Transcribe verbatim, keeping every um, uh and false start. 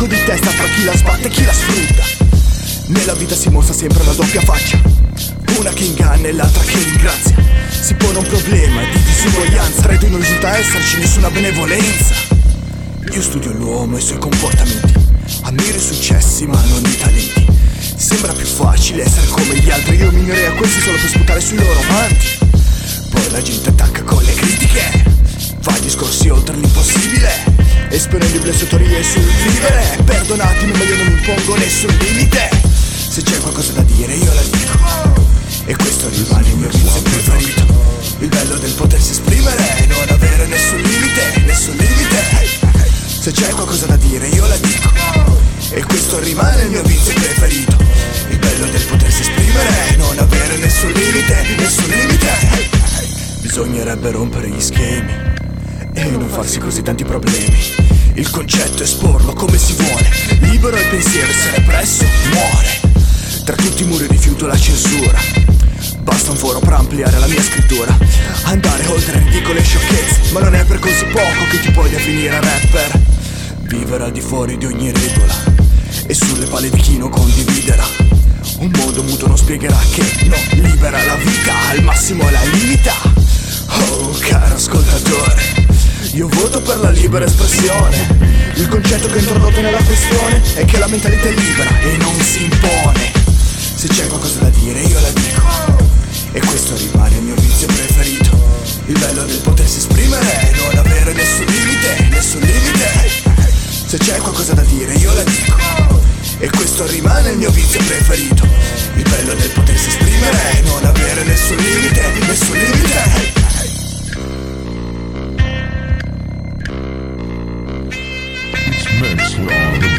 gioco di testa tra chi la sbatte e chi la sfrutta. Nella vita si mostra sempre una doppia faccia, una che inganna e l'altra che ringrazia. Si pone un problema di disuguaglianza, tra i due non risulta esserci nessuna benevolenza. Io studio l'uomo e i suoi comportamenti, ammiro i successi ma non i talenti. Sembra più facile essere come gli altri, io mi ignorei a questi solo per sputare sui loro amanti. Poi la gente attacca con le critiche, fa discorsi oltre l'impossibile, esponendo le teorie sul vivere. Perdo un attimo ma io non impongo nessun limite. Se c'è qualcosa da dire io la dico, e questo rimane il mio vizio preferito. Il bello del potersi esprimere e non avere nessun limite, nessun limite. Se c'è qualcosa da dire io la dico, e questo rimane il mio vizio preferito. Il bello del potersi esprimere e non avere nessun limite, nessun limite. Bisognerebbe rompere gli schemi e non farsi così tanti problemi. Il concetto è esporlo come si vuole, libero il pensiero e se represso muore. Tra tutti i muri rifiuto la censura, basta un foro per ampliare la mia scrittura. Andare oltre ridicole sciocchezze, ma non è per così poco che ti puoi definire rapper. Vivere al di fuori di ogni regola e sulle palle di chi non condividerà. Un mondo muto non spiegherà che non libera la vita, al massimo la limita. Oh caro ascoltatore, io voto per la libera espressione. Il concetto che ho introdotto nella questione è che la mentalità è libera e non si impone. Se c'è qualcosa da dire io la dico, e questo rimane il mio vizio preferito. Il bello del potersi esprimere e non avere nessun limite, nessun limite. Se c'è qualcosa da dire io la dico, e questo rimane il mio vizio preferito. Il bello del potersi esprimere e non avere nessun limite, nessun limite. It's mixed on